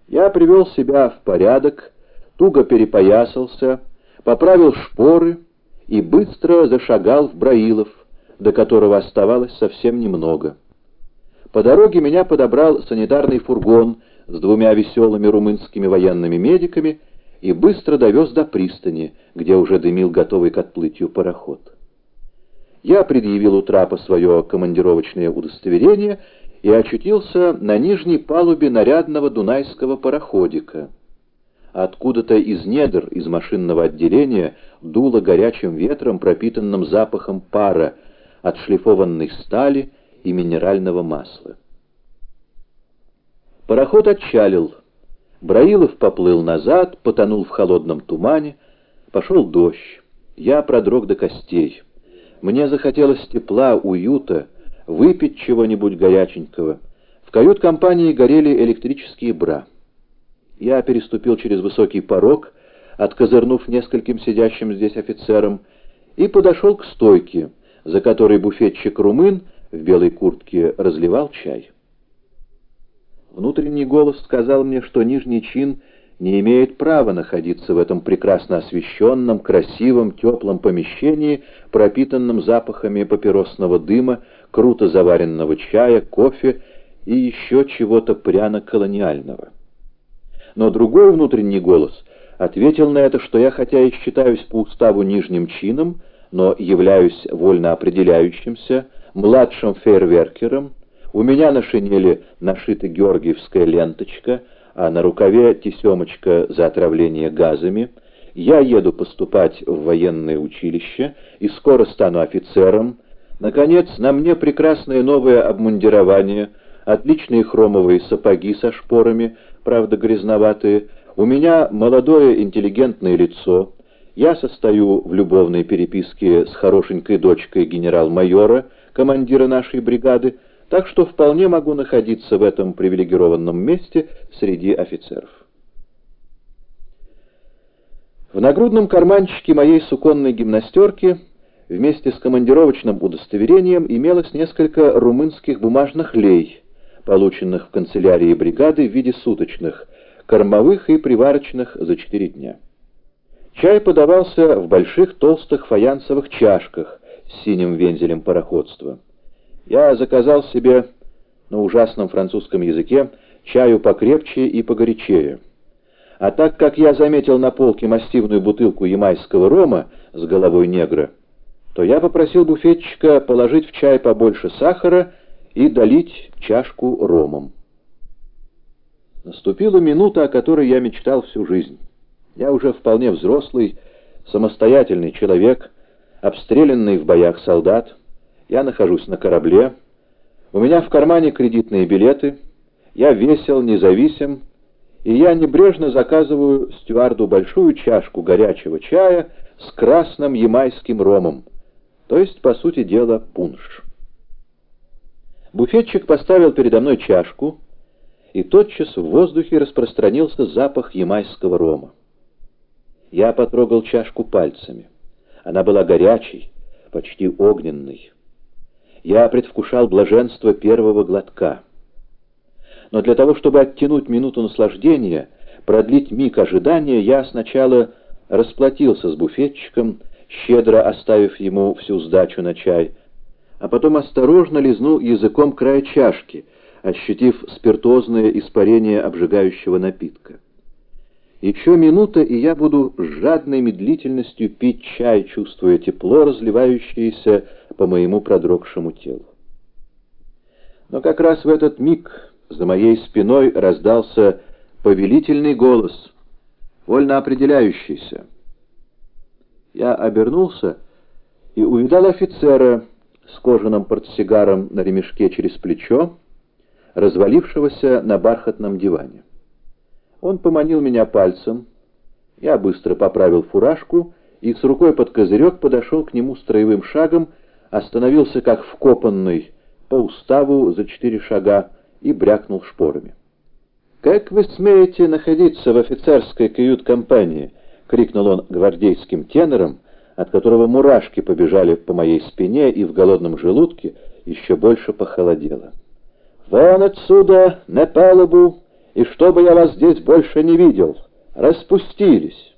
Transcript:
Я привел себя в порядок, туго перепоясался, поправил шпоры и быстро зашагал в Браилов, до которого оставалось совсем немного. По дороге меня подобрал санитарный фургон с двумя веселыми румынскими военными медиками и быстро довез до пристани, где уже дымил готовый к отплытию пароход. Я предъявил у трапа свое командировочное удостоверение и очутился на нижней палубе нарядного дунайского пароходика. Откуда-то из недр, из машинного отделения, дуло горячим ветром, пропитанным запахом пара, отшлифованной стали и минерального масла. Пароход отчалил. Браилов поплыл назад, потонул в холодном тумане. Пошел дождь. Я продрог до костей. Мне захотелось тепла, уюта, выпить чего-нибудь горяченького. В кают-компании горели электрические бра. Я переступил через высокий порог, откозырнув нескольким сидящим здесь офицерам, и подошел к стойке, за которой буфетчик-румын в белой куртке разливал чай. Внутренний голос сказал мне, что нижний чин не имеет права находиться в этом прекрасно освещенном, красивом, теплом помещении, пропитанном запахами папиросного дыма, круто заваренного чая, кофе и еще чего-то пряно-колониального. Но другой внутренний голос ответил на это, что я хотя и считаюсь по уставу нижним чином, но являюсь вольно определяющимся, младшим фейерверкером, у меня на шинели нашита георгиевская ленточка, а на рукаве тесемочка за отравление газами. Я еду поступать в военное училище и скоро стану офицером. Наконец, на мне прекрасное новое обмундирование, отличные хромовые сапоги со шпорами, правда грязноватые. У меня молодое интеллигентное лицо. Я состою в любовной переписке с хорошенькой дочкой генерал-майора, командира нашей бригады, так что вполне могу находиться в этом привилегированном месте среди офицеров. В нагрудном карманчике моей суконной гимнастерки вместе с командировочным удостоверением имелось несколько румынских бумажных лей, полученных в канцелярии бригады в виде суточных, кормовых и приварочных за 4 дня. Чай подавался в больших толстых фаянсовых чашках с синим вензелем пароходства. Я заказал себе на ужасном французском языке чаю покрепче и погорячее. А так как я заметил на полке массивную бутылку ямайского рома с головой негра, то я попросил буфетчика положить в чай побольше сахара и долить чашку ромом. Наступила минута, о которой я мечтал всю жизнь. Я уже вполне взрослый, самостоятельный человек, обстрелянный в боях солдат. Я нахожусь на корабле, у меня в кармане кредитные билеты, я весел, независим, и я небрежно заказываю стюарду большую чашку горячего чая с красным ямайским ромом, то есть, по сути дела, пунш. Буфетчик поставил передо мной чашку, и тотчас в воздухе распространился запах ямайского рома. Я потрогал чашку пальцами. Она была горячей, почти огненной. Я предвкушал блаженство первого глотка. Но для того, чтобы оттянуть минуту наслаждения, продлить миг ожидания, я сначала расплатился с буфетчиком, щедро оставив ему всю сдачу на чай, а потом осторожно лизнул языком край чашки, ощутив спиртозное испарение обжигающего напитка. Еще минута, и я буду с жадной медлительностью пить чай, чувствуя тепло, разливающееся по моему продрогшему телу. Но как раз в этот миг за моей спиной раздался повелительный голос, вольно определяющийся. Я обернулся и увидал офицера с кожаным портсигаром на ремешке через плечо, развалившегося на бархатном диване. Он поманил меня пальцем, я быстро поправил фуражку и с рукой под козырек подошел к нему строевым шагом, остановился как вкопанный по уставу за 4 шага и брякнул шпорами. «Как вы смеете находиться в офицерской кают-компании?» — крикнул он гвардейским тенором, от которого мурашки побежали по моей спине и в голодном желудке еще больше похолодело. «Вон отсюда, на палубу, и чтобы я вас здесь больше не видел. Распустились».